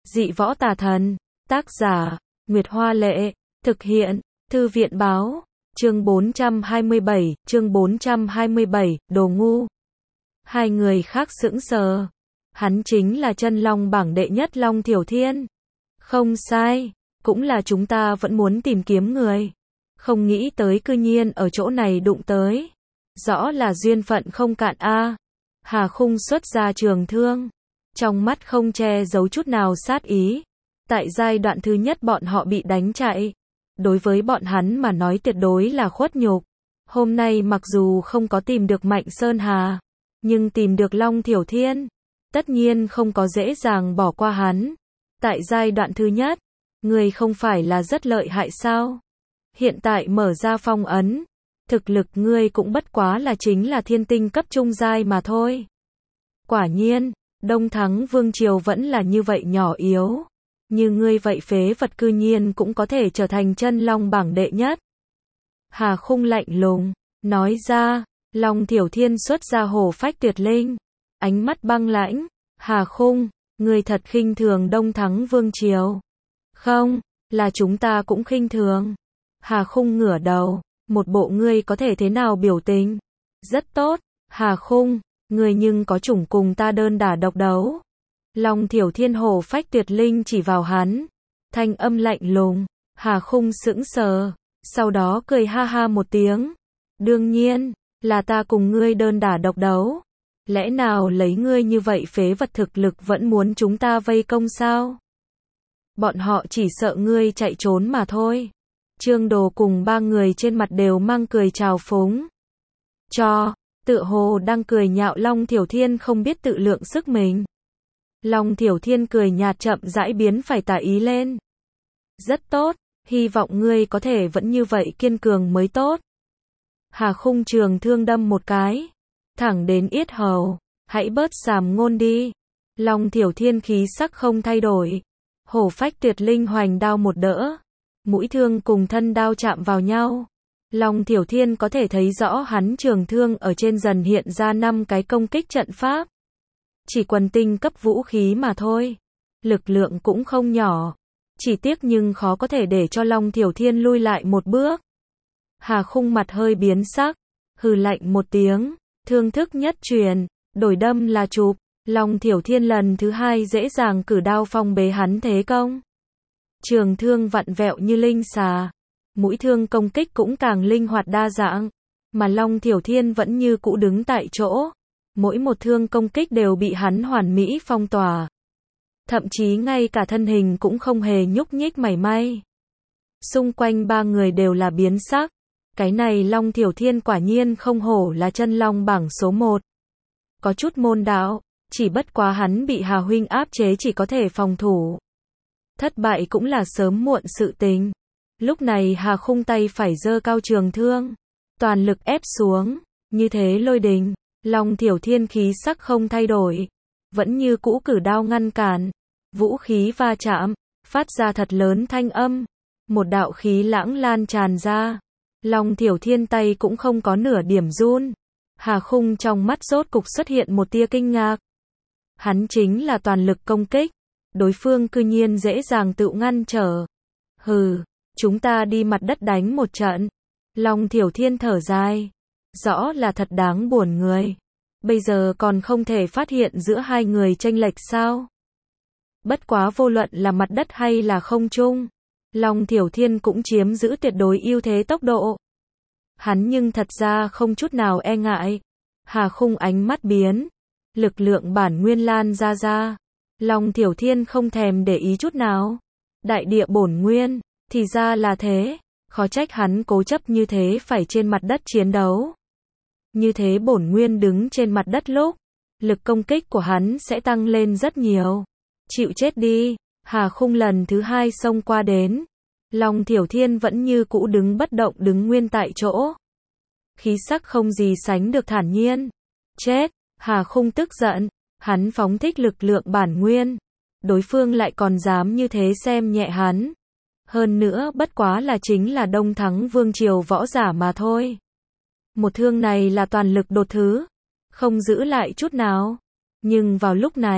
Dị võ tà thần. Tác giả, Nguyệt Hoa Lệ. Thực hiện, Thư viện Báo. Chương 427, đồ ngu. Hai người khác sững sờ. Hắn chính là chân long bảng đệ nhất Long Thiểu Thiên. Không sai, cũng là chúng ta vẫn muốn tìm kiếm người. Không nghĩ tới cư nhiên ở chỗ này đụng tới. Rõ là duyên phận không cạn a. Hà Khung xuất ra trường thương. Trong mắt không che giấu chút nào sát ý. Tại giai đoạn thứ nhất bọn họ bị đánh chạy. Đối với bọn hắn mà nói tuyệt đối là khuất nhục. Hôm nay mặc dù không có tìm được Mạnh Sơn Hà, nhưng tìm được Long Thiểu Thiên, tất nhiên không có dễ dàng bỏ qua hắn. Tại giai đoạn thứ nhất, người không phải là rất lợi hại sao? Hiện tại mở ra phong ấn, thực lực ngươi cũng bất quá là chính là thiên tinh cấp trung giai mà thôi. Quả nhiên, Đông Thắng Vương Triều vẫn là như vậy nhỏ yếu. Như ngươi vậy phế vật cư nhiên cũng có thể trở thành chân long bảng đệ nhất. Hà Khung lạnh lùng, nói ra, Long Thiểu Thiên xuất ra hổ phách tuyệt linh. Ánh mắt băng lãnh, Hà Khung, ngươi thật khinh thường Đông Thắng Vương Triều. Không, là chúng ta cũng khinh thường. Hà Khung ngửa đầu, một bộ ngươi có thể thế nào biểu tình. Rất tốt, Hà Khung, ngươi nhưng có chủng cùng ta đơn đả độc đấu. Long Thiểu Thiên hổ phách tuyệt linh chỉ vào hắn. Thanh âm lạnh lùng, Hà Khung sững sờ, sau đó cười ha ha một tiếng. Đương nhiên, là ta cùng ngươi đơn đả độc đấu. Lẽ nào lấy ngươi như vậy phế vật thực lực vẫn muốn chúng ta vây công sao? Bọn họ chỉ sợ ngươi chạy trốn mà thôi. Trương Đồ cùng ba người trên mặt đều mang cười trào phúng. Tựa hồ đang cười nhạo Long Thiểu Thiên không biết tự lượng sức mình. Long Thiểu Thiên cười nhạt chậm rãi biến phải tà ý lên. Rất tốt, hy vọng ngươi có thể vẫn như vậy kiên cường mới tốt. Hà Khung trường thương đâm một cái, thẳng đến yết hầu, hãy bớt sàm ngôn đi. Long Thiểu Thiên khí sắc không thay đổi. Hổ phách tuyệt linh hoành đao một đỡ. Mũi thương cùng thân đao chạm vào nhau. Long Thiểu Thiên có thể thấy rõ hắn trường thương ở trên dần hiện ra 5 cái công kích trận pháp. Chỉ quần tinh cấp vũ khí mà thôi. Lực lượng cũng không nhỏ. Chỉ tiếc nhưng khó có thể để cho Long Thiểu Thiên lui lại một bước. Hà Khung mặt hơi biến sắc. Hừ lạnh một tiếng. Thương thức nhất truyền. Đổi đâm là chụp. Long Thiểu Thiên lần thứ hai dễ dàng cử đao phong bế hắn thế công. Trường thương vặn vẹo như linh xà. Mũi thương công kích cũng càng linh hoạt đa dạng. Mà Long Thiểu Thiên vẫn như cũ đứng tại chỗ. Mỗi một thương công kích đều bị hắn hoàn mỹ phong tỏa. Thậm chí ngay cả thân hình cũng không hề nhúc nhích mảy may. Xung quanh ba người đều là biến sắc. Cái này Long Thiểu Thiên quả nhiên không hổ là chân long bảng số 1. Có chút môn đạo, chỉ bất quá hắn bị Hà huynh áp chế chỉ có thể phòng thủ. Thất bại cũng là sớm muộn sự tình. Lúc này Hà Khung tay phải giơ cao trường thương, toàn lực ép xuống, như thế lôi đình. Long Thiểu Thiên khí sắc không thay đổi, vẫn như cũ cử đao ngăn cản. Vũ khí va chạm, phát ra thật lớn thanh âm. Một đạo khí lãng lan tràn ra. Long Thiểu Thiên tay cũng không có nửa điểm run. Hà Khung trong mắt rốt cục xuất hiện một tia kinh ngạc. Hắn chính là toàn lực công kích. Đối phương cư nhiên dễ dàng tự ngăn trở. Hừ, chúng ta đi mặt đất đánh một trận. Long Thiểu Thiên thở dài. Rõ là thật đáng buồn người. Bây giờ còn không thể phát hiện giữa hai người chênh lệch sao? Bất quá vô luận là mặt đất hay là không trung, Long Thiểu Thiên cũng chiếm giữ tuyệt đối ưu thế tốc độ. Hắn nhưng thật ra không chút nào e ngại. Hà Khung ánh mắt biến, lực lượng bản nguyên lan ra. Long Thiểu Thiên không thèm để ý chút nào. Đại địa bổn nguyên, thì ra là thế. Khó trách hắn cố chấp như thế phải trên mặt đất chiến đấu. Như thế bổn nguyên đứng trên mặt đất lúc, lực công kích của hắn sẽ tăng lên rất nhiều. Chịu chết đi. Hà Khung lần thứ hai xông qua đến. Long Thiểu Thiên vẫn như cũ đứng bất động đứng nguyên tại chỗ. Khí sắc không gì sánh được thản nhiên. Chết. Hà Khung tức giận. Hắn phóng thích lực lượng bản nguyên. Đối phương lại còn dám như thế xem nhẹ hắn. Hơn nữa bất quá là chính là Đông Thắng Vương Triều võ giả mà thôi. Một thương này là toàn lực đột thứ. Không giữ lại chút nào. Nhưng vào lúc này,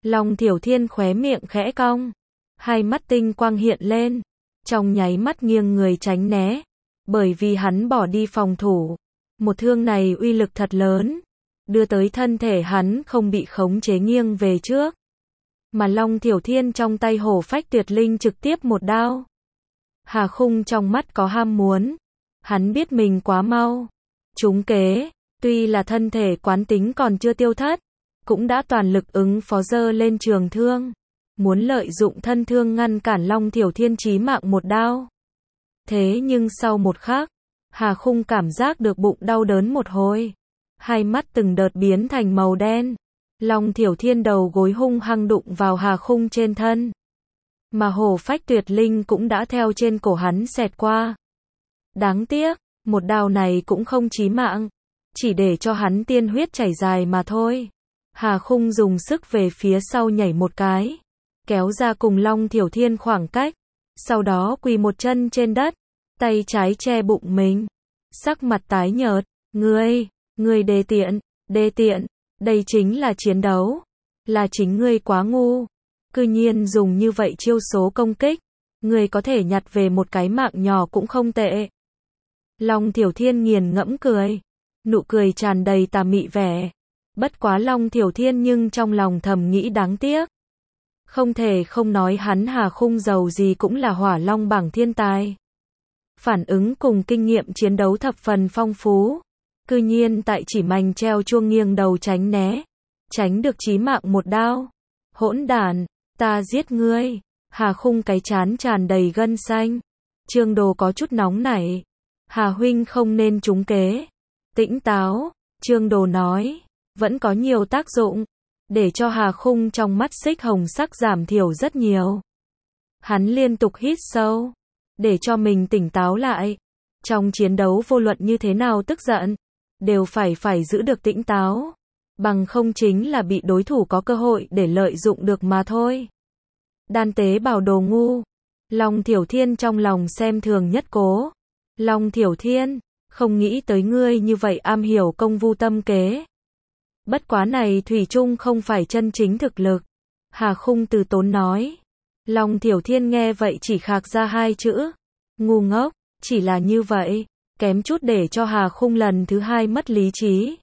Long Thiểu Thiên khóe miệng khẽ cong, hai mắt tinh quang hiện lên, trong nháy mắt nghiêng người tránh né, bởi vì hắn bỏ đi phòng thủ. Một thương này uy lực thật lớn, đưa tới thân thể hắn không bị khống chế nghiêng về trước. Mà Long Thiểu Thiên trong tay hổ phách tuyệt linh trực tiếp một đao. Hà Khung trong mắt có ham muốn, hắn biết mình quá mau. Trúng kế, tuy là thân thể quán tính còn chưa tiêu thất, cũng đã toàn lực ứng phó giơ lên trường thương, muốn lợi dụng thân thương ngăn cản Long Thiểu Thiên chí mạng một đao. Thế nhưng sau một khắc, Hà Khung cảm giác được bụng đau đớn một hồi, hai mắt từng đợt biến thành màu đen. Long Thiểu Thiên đầu gối hung hăng đụng vào Hà Khung trên thân, mà hổ phách tuyệt linh cũng đã theo trên cổ hắn xẹt qua. Đáng tiếc, một đao này cũng không chí mạng, chỉ để cho hắn tiên huyết chảy dài mà thôi. Hà Khung dùng sức về phía sau nhảy một cái, kéo ra cùng Long Thiểu Thiên khoảng cách, sau đó quỳ một chân trên đất, tay trái che bụng mình, sắc mặt tái nhợt. Ngươi đê tiện, đây chính là chiến đấu, là chính ngươi quá ngu, cư nhiên dùng như vậy chiêu số công kích, ngươi có thể nhặt về một cái mạng nhỏ cũng không tệ. Long Thiểu Thiên nghiền ngẫm cười, nụ cười tràn đầy tà mị vẻ. Bất quá Long Thiểu Thiên nhưng trong lòng thầm nghĩ đáng tiếc. Không thể không nói hắn Hà Khung giàu gì cũng là hỏa long bảng thiên tài. Phản ứng cùng kinh nghiệm chiến đấu thập phần phong phú. Cư nhiên tại chỉ mảnh treo chuông nghiêng đầu tránh né, tránh được chí mạng một đao. Hỗn đản, ta giết ngươi. Hà Khung cái trán tràn đầy gân xanh. Trương Đồ có chút nóng nảy. Hà huynh không nên trúng kế. Tĩnh táo, Trương Đồ nói, vẫn có nhiều tác dụng, để cho Hà Khung trong mắt xích hồng sắc giảm thiểu rất nhiều. Hắn liên tục hít sâu, để cho mình tỉnh táo lại. Trong chiến đấu vô luận như thế nào tức giận, đều phải giữ được tĩnh táo, bằng không chính là bị đối thủ có cơ hội để lợi dụng được mà thôi. Đan tế bảo đồ ngu. Long Thiểu Thiên trong lòng xem thường nhất Cố. Long Thiểu Thiên, không nghĩ tới ngươi như vậy am hiểu công vu tâm kế. Bất quá này thủy chung không phải chân chính thực lực. Hà Khung từ tốn nói. Long Thiểu Thiên nghe vậy chỉ khạc ra hai chữ. Ngu ngốc, chỉ là như vậy, kém chút để cho Hà Khung lần thứ hai mất lý trí.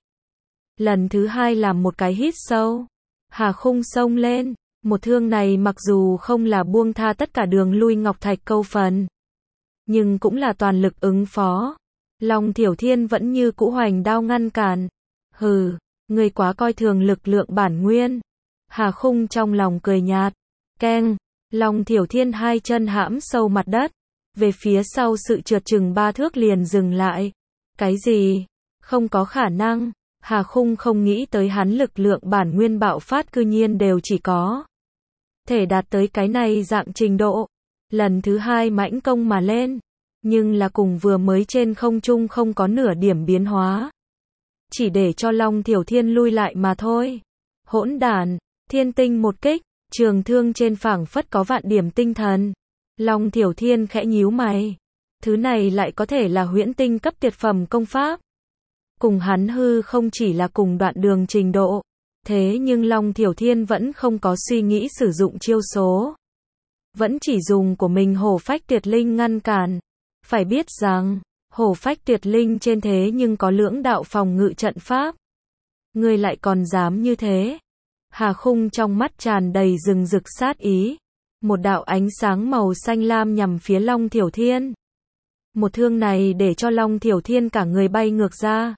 Lần thứ hai làm một cái hít sâu. Hà Khung xông lên, một thương này mặc dù không là buông tha tất cả đường lui Ngọc Thạch Câu phần, nhưng cũng là toàn lực ứng phó. Long Thiểu Thiên vẫn như cũ hoành đao ngăn cản. Hừ, ngươi quá coi thường lực lượng bản nguyên. Hà Khung trong lòng cười nhạt. Keng, Long Thiểu Thiên hai chân hãm sâu mặt đất, về phía sau sự trượt chừng 3 thước liền dừng lại. Cái gì? Không có khả năng. Hà Khung không nghĩ tới hắn lực lượng bản nguyên bạo phát cư nhiên đều chỉ có thể đạt tới cái này dạng trình độ. Lần thứ hai mãnh công mà lên, nhưng là cùng vừa mới trên không trung không có nửa điểm biến hóa, chỉ để cho Long Thiểu Thiên lui lại mà thôi. Hỗn đản, thiên tinh một kích, trường thương trên phảng phất có vạn điểm tinh thần. Long Thiểu Thiên khẽ nhíu mày, thứ này lại có thể là huyễn tinh cấp tuyệt phẩm công pháp. Cùng hắn hư không chỉ là cùng đoạn đường trình độ, thế nhưng Long Thiểu Thiên vẫn không có suy nghĩ sử dụng chiêu số, vẫn chỉ dùng của mình hổ phách tuyệt linh ngăn cản. Phải biết rằng, hổ phách tuyệt linh trên thế nhưng có lưỡng đạo phòng ngự trận pháp. Ngươi lại còn dám như thế? Hà Khung trong mắt tràn đầy rừng rực sát ý. Một đạo ánh sáng màu xanh lam nhằm phía Long Thiểu Thiên. Một thương này để cho Long Thiểu Thiên cả người bay ngược ra.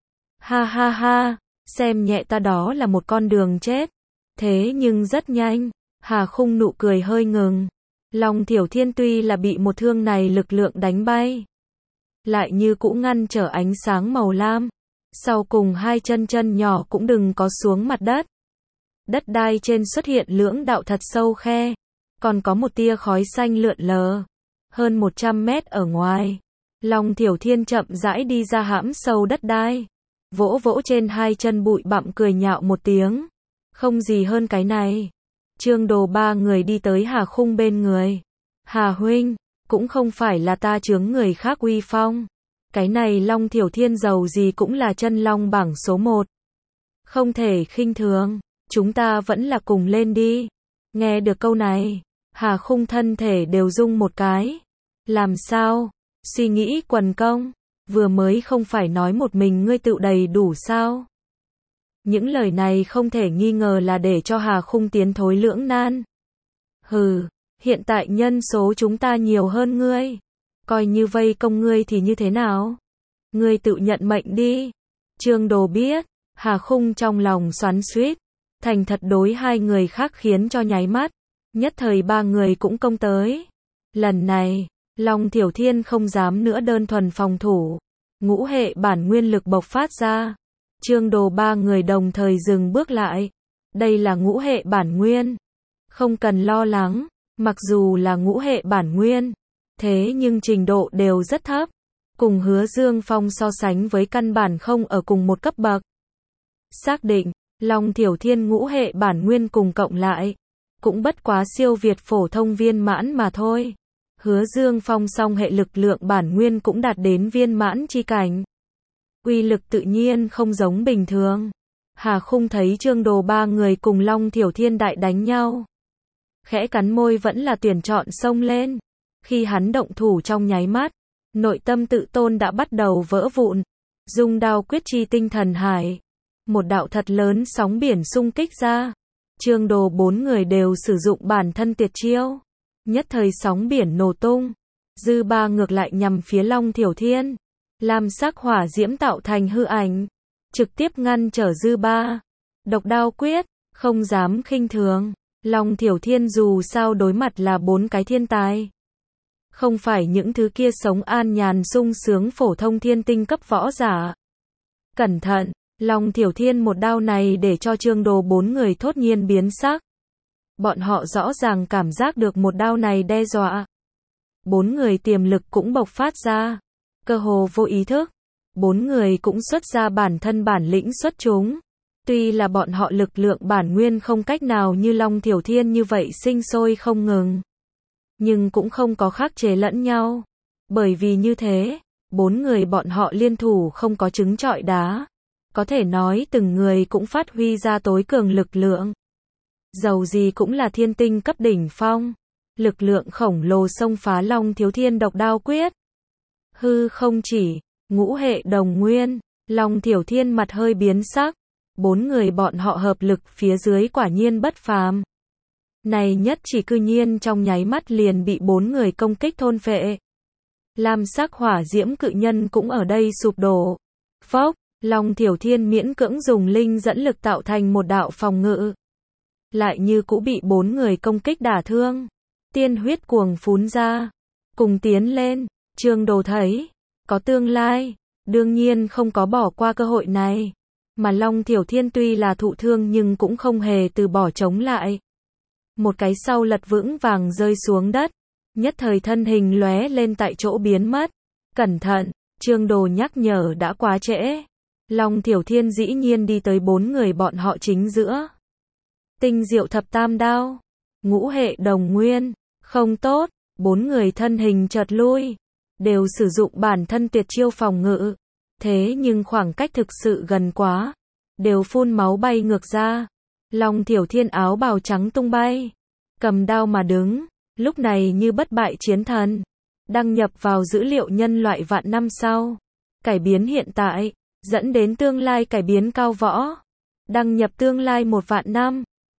Ha ha ha, xem nhẹ ta đó là một con đường chết. Thế nhưng rất nhanh, Hà Khung nụ cười hơi ngừng. Long Thiểu Thiên tuy là bị một thương này lực lượng đánh bay, lại như cũ ngăn trở ánh sáng màu lam. Sau cùng hai chân nhỏ cũng đừng có xuống mặt đất. Đất đai trên xuất hiện lưỡng đạo thật sâu khe, còn có một tia khói xanh lượn lờ. Hơn 100 mét ở ngoài, Long Thiểu Thiên chậm rãi đi ra hãm sâu đất đai, vỗ vỗ trên hai chân bụi bặm cười nhạo một tiếng. Không gì hơn cái này. Trương Đồ ba người đi tới Hà Khung bên người. Hà huynh, cũng không phải là ta chướng người khác uy phong. Cái này Long Thiểu Thiên giàu gì cũng là chân long bảng số 1. Không thể khinh thường. chúng ta vẫn là cùng lên đi. Nghe được câu này, Hà Khung thân thể đều rung một cái. Làm sao? Suy nghĩ quần công, vừa mới không phải nói một mình ngươi tự đầy đủ sao? Những lời này không thể nghi ngờ là để cho Hà Khung tiến thối lưỡng nan. Hừ, hiện tại nhân số chúng ta nhiều hơn ngươi. Coi như vây công ngươi thì như thế nào? Ngươi tự nhận mệnh đi. Trương Đồ biết, Hà Khung trong lòng xoắn xuýt, thành thật đối hai người khác khiến cho nháy mắt. Nhất thời ba người cũng công tới. Lần này, Long Thiểu Thiên không dám nữa đơn thuần phòng thủ. Ngũ hệ bản nguyên lực bộc phát ra. Trương Đồ ba người đồng thời dừng bước lại. Đây là ngũ hệ bản nguyên. Không cần lo lắng, mặc dù là ngũ hệ bản nguyên, thế nhưng trình độ đều rất thấp. Cùng Hứa Dương Phong so sánh với căn bản không ở cùng một cấp bậc. Xác định, Long Thiểu Thiên ngũ hệ bản nguyên cùng cộng lại, cũng bất quá siêu việt phổ thông viên mãn mà thôi. Hứa Dương Phong song hệ lực lượng bản nguyên cũng đạt đến viên mãn chi cảnh. Uy lực tự nhiên không giống bình thường. Hà Khung thấy Trương Đồ ba người cùng Long Thiểu Thiên đại đánh nhau. Khẽ cắn môi vẫn là tuyển chọn xông lên. Khi hắn động thủ trong nháy mắt, nội tâm tự tôn đã bắt đầu vỡ vụn. Dung đao quyết chi tinh thần hải. Một đạo thật lớn sóng biển xung kích ra. Trương Đồ bốn người đều sử dụng bản thân tuyệt chiêu. Nhất thời sóng biển nổ tung. Dư ba ngược lại nhằm phía Long Thiểu Thiên. Lam sắc hỏa diễm tạo thành hư ảnh. Trực tiếp ngăn trở dư ba. Độc đao quyết, không dám khinh thường. Long Thiểu Thiên dù sao đối mặt là bốn cái thiên tài. Không phải những thứ kia sống an nhàn sung sướng phổ thông thiên tinh cấp võ giả. Cẩn thận, Long Thiểu Thiên một đao này để cho Trương Đồ bốn người thốt nhiên biến sắc. Bọn họ rõ ràng cảm giác được một đao này đe dọa. Bốn người tiềm lực cũng bộc phát ra. Cơ hồ vô ý thức. Bốn người cũng xuất ra bản thân bản lĩnh xuất chúng. Tuy là bọn họ lực lượng bản nguyên không cách nào như Long Thiểu Thiên như vậy sinh sôi không ngừng. Nhưng cũng không có khắc chế lẫn nhau. Bởi vì như thế, bốn người bọn họ liên thủ không có trứng trọi đá. Có thể nói từng người cũng phát huy ra tối cường lực lượng. Dầu gì cũng là thiên tinh cấp đỉnh phong. Lực lượng khổng lồ xông phá Long Thiếu Thiên độc đao quyết. Hư không chỉ, ngũ hệ đồng nguyên, Long Thiểu Thiên mặt hơi biến sắc. Bốn người bọn họ hợp lực phía dưới quả nhiên bất phàm. Này nhất chỉ cư nhiên trong nháy mắt liền bị bốn người công kích thôn phệ. Lam sắc hỏa diễm cự nhân cũng ở đây sụp đổ. Phốc, Long Thiểu Thiên miễn cưỡng dùng linh dẫn lực tạo thành một đạo phòng ngự. Lại như cũ bị bốn người công kích đả thương. Tiên huyết cuồng phún ra. Cùng tiến lên, Trương Đồ thấy, có tương lai, đương nhiên không có bỏ qua cơ hội này. Mà Long Thiểu Thiên tuy là thụ thương nhưng cũng không hề từ bỏ chống lại. Một cái sau lật vững vàng rơi xuống đất. Nhất thời thân hình lóe lên tại chỗ biến mất. Cẩn thận, Trương Đồ nhắc nhở đã quá trễ. Long Thiểu Thiên dĩ nhiên đi tới bốn người bọn họ chính giữa. Tinh diệu thập tam đao. Ngũ hệ đồng nguyên. Không tốt, bốn người thân hình chợt lui. Đều sử dụng bản thân tuyệt chiêu phòng ngự. Thế nhưng khoảng cách thực sự gần quá. Đều phun máu bay ngược ra. Long Thiểu Thiên áo bào trắng tung bay. Cầm đao mà đứng. Lúc này như bất bại chiến thần. Đăng nhập vào dữ liệu nhân loại vạn năm sau. Cải biến hiện tại. Dẫn đến tương lai cải biến cao võ. Đăng nhập tương lai 1 vạn năm.